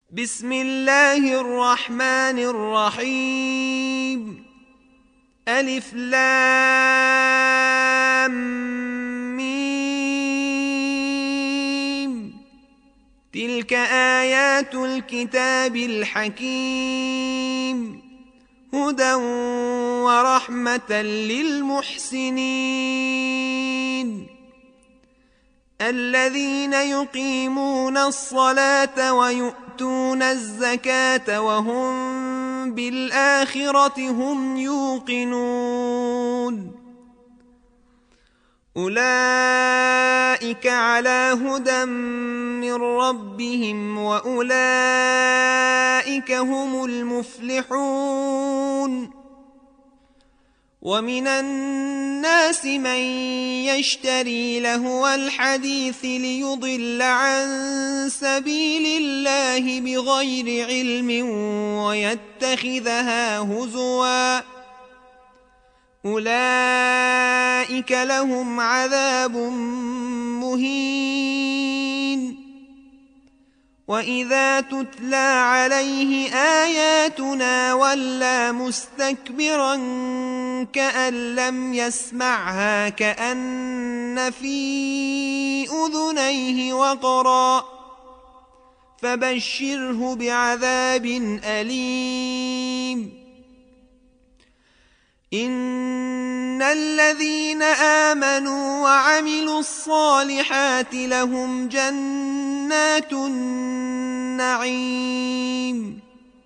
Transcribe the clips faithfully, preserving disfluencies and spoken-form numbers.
بسم الله الرحمن الرحيم. ألف لام ميم. تلك آيات الكتاب الحكيم، هدى ورحمة للمحسنين الذين يقيمون الصلاة ويؤتون الزكاة وهم بالآخرة هم يوقنون. أولئك على هدى من ربهم وأولئك هم المفلحون. ومن الناس من يشتري لهو الحديث ليضل عن سبيل الله بغير علم ويتخذها هزوا، أولئك لهم عذاب مهين. وإذا تتلى عليه آياتنا ولى مستكبرا كأن لم يسمعها كأن في أذنيه وقرا، فبشره بعذاب أليم. إن الذين آمنوا وعملوا الصالحات لهم جنات النعيم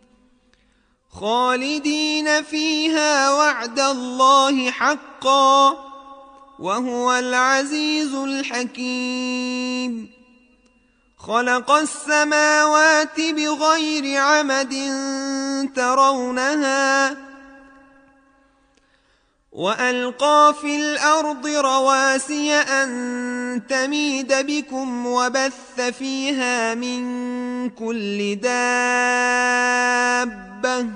خالدين فيها وعد الله حقا، وهو العزيز الحكيم. خلق السماوات بغير عمد ترونها وألقى في الأرض رواسي أن تميد بكم وبث فيها من كل دابة،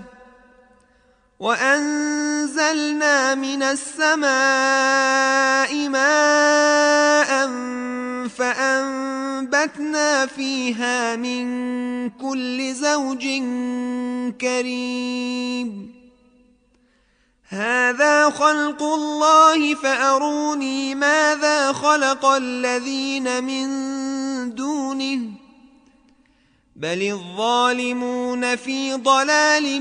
وأنزلنا من السماء ماء فأنبتنا فيها من كل زوج كريم. هذا خلق الله فأروني ماذا خلق الذين من دونه، بل الظالمون في ضلال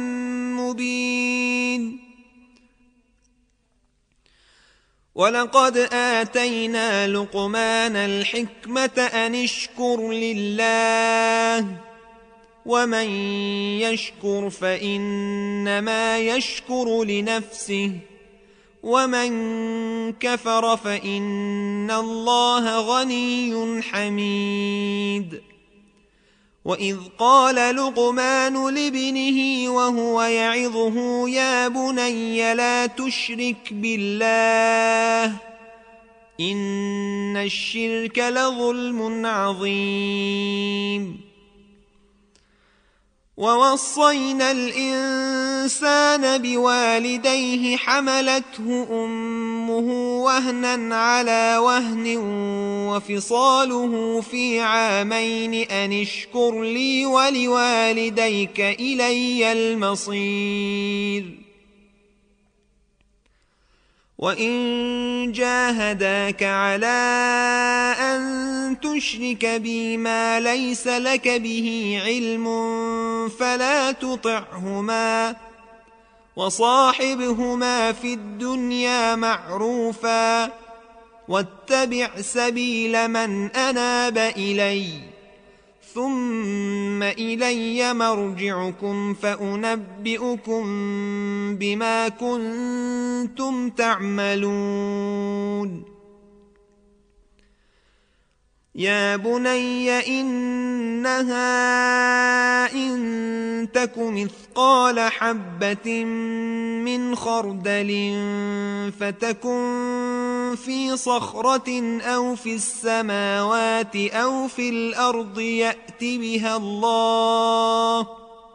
مبين. ولقد آتينا لقمان الحكمة أن اشكر لله، ومن يشكر فإنما يشكر لنفسه، ومن كفر فإن الله غني حميد. وإذ قال لقمان لابنه وهو يعظه يا بني لا تشرك بالله إن الشرك لظلم عظيم. ووصينا الإنسان بوالديه حملته أمه وهنا على وهن وفصاله في عامين أن اشكر لي ولوالديك إلي المصير. وإن جاهداك على أن تشرك بي ما ليس لك به علم فلا تطعهما، وصاحبهما في الدنيا معروفا، واتبع سبيل من أناب إلي، ثم إلي مرجعكم فأنبئكم بما كنتم تعملون. يا بني إنها إن تك مثقال حبة من خردل فتكن في صخرة أو في السماوات أو في الأرض يأت بها الله،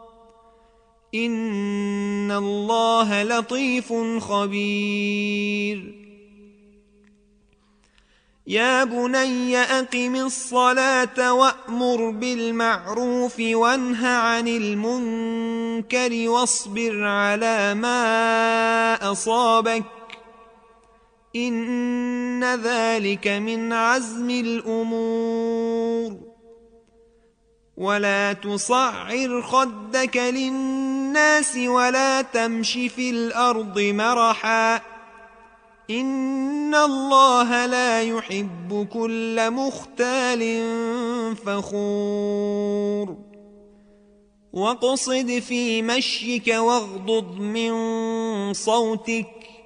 إن الله لطيف خبير. يا بني أقم الصلاة وأمر بالمعروف وانه عن المنكر واصبر على ما أصابك إن ذلك من عزم الأمور ولا تصعر خدك للناس ولا تمش في الأرض مرحا إن الله لا يحب كل مختال فخور واقصد في مشيك واغضض من صوتك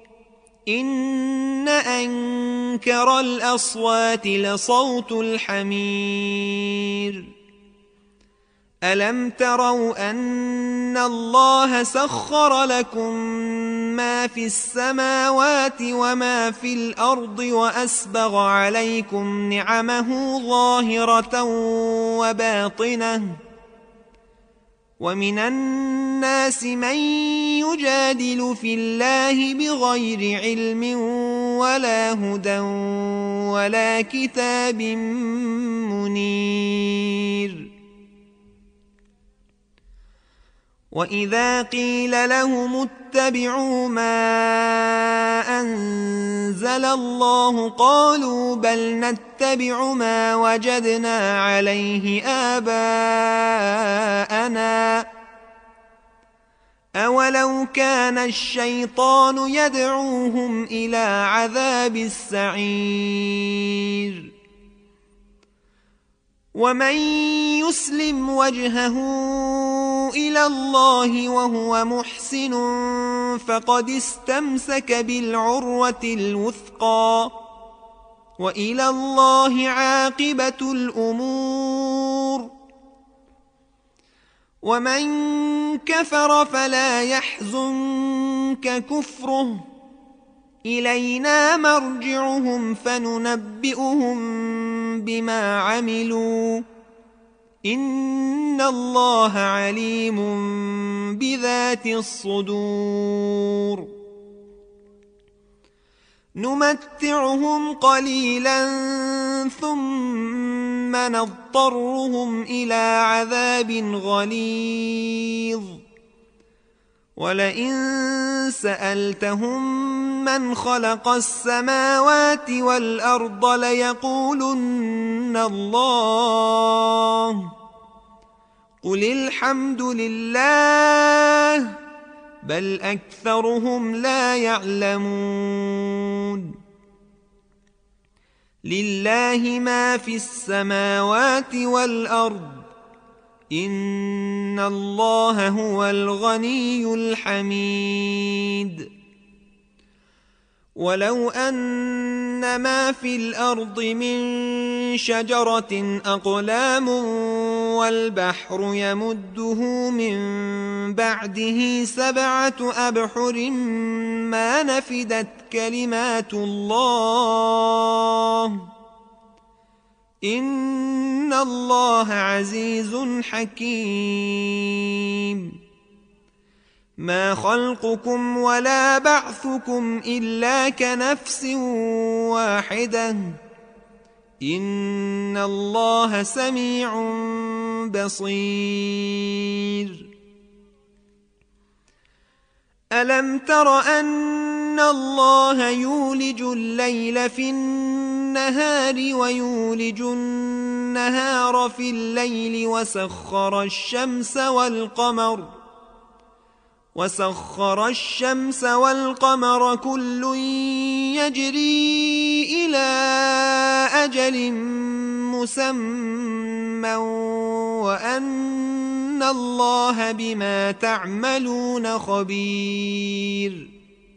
إن أنكر الأصوات لصوت الحمير ألم تروا أن الله سخر لكم ما في السماوات وما في الأرض وأسبغ عليكم نعمه ظاهرة وباطنة ومن الناس من يجادل في الله بغير علم ولا هدى ولا كتاب منير وإذا قيل لهم اتبعوا ما أنزل الله قالوا بل نتبع ما وجدنا عليه آباءنا أولو كان الشيطان يدعوهم إلى عذاب السعير ومن يسلم وجهه إلى الله وهو محسن فقد استمسك بالعروة الوثقى وإلى الله عاقبة الأمور ومن كفر فلا يحزنك كفره إلينا مرجعهم فننبئهم بما عملوا إن الله عليم بذات الصدور نمتعهم قليلا ثم نضطرهم إلى عذاب غليظ ولئن سألتهم من خلق السماوات والأرض ليقولن الله قل الحمد لله بل أكثرهم لا يعلمون لله ما في السماوات والأرض إن الله هو الغني الحميد ولو أن ما في الأرض من شجرة أقلام والبحر يمده من بعده سبعة أبحر ما نفدت كلمات الله إن الله عزيز حكيم ما خلقكم ولا بعثكم إلا كنفس واحدة إن الله سميع بصير ألم تر أن الله يولج الليل في النهار ويولج النهار في الليل وسخر الشمس والقمر وسخر الشمس والقمر كل يجري إلى أجل مسمى وأن الله بما تعملون خبير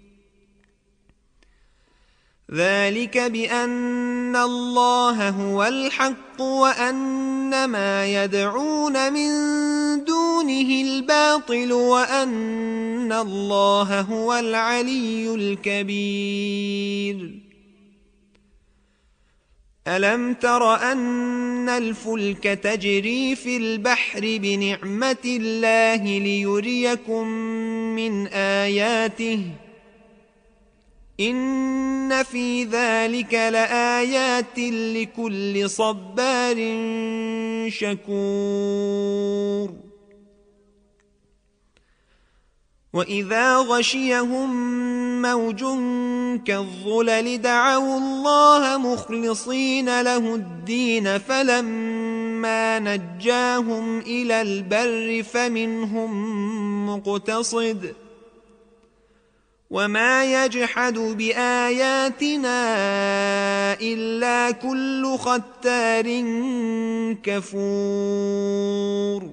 ذلك بأن الله هو الحق وأن ما يدعون من دونه الباطل وأن الله هو العلي الكبير ألم تر أن الفلك تجري في البحر بنعمة الله ليريكم من آياته إن في ذلك لآيات لكل صبار شكور وإذا غشيهم موج كالظلل دعوا الله مخلصين له الدين فلما نجاهم إلى البر فمنهم مقتصد وما يجحد بآياتنا إلا كل ختار كفور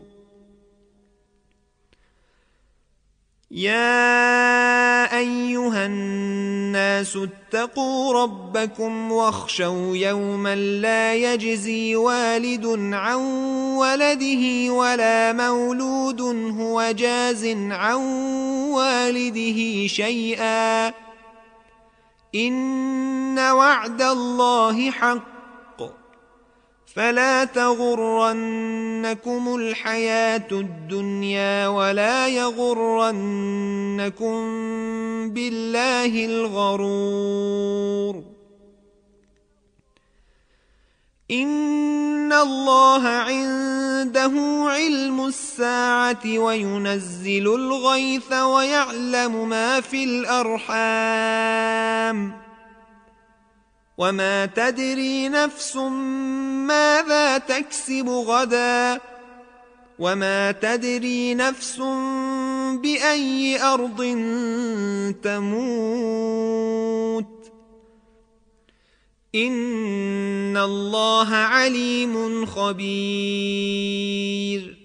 يا أيها الناس اتقوا ربكم واخشوا يوما لا يجزي والد عن ولده ولا مولود هو جاز عن والده شيئا إن وعد الله حق فلا تغرنكم الحياة الدنيا ولا يغرنكم بالله الغرور إن الله عنده علم الساعة وينزل الغيث ويعلم ما في الأرحام وما تدري نفس ماذا تكسب غدا وما تدري نفس بأي أرض تموت إن الله عليم خبير